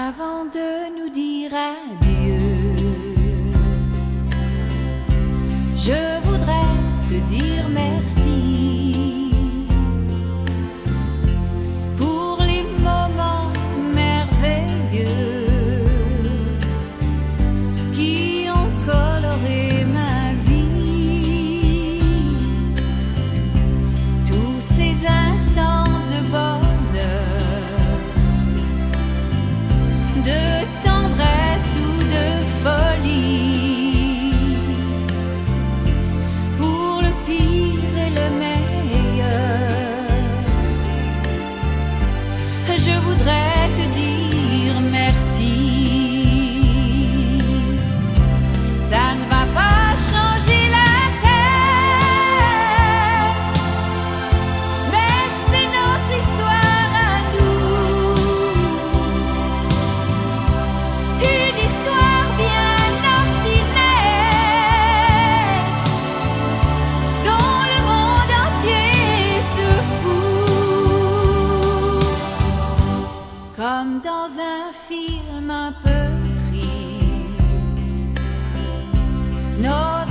avant de nous dire adieu. Je voudrais te dire merci pour les moments merveilleux qui ont coloré ma vie. Tous ces instants de bonheur, de tendresse ou de folie, pour le pire et le meilleur, je voudrais te dire merci. Ça ne va pas changer la terre, mais c'est notre histoire à nous. Une histoire bien ordinaire dont le monde entier se fout. Comme dans un film un peu triste, nos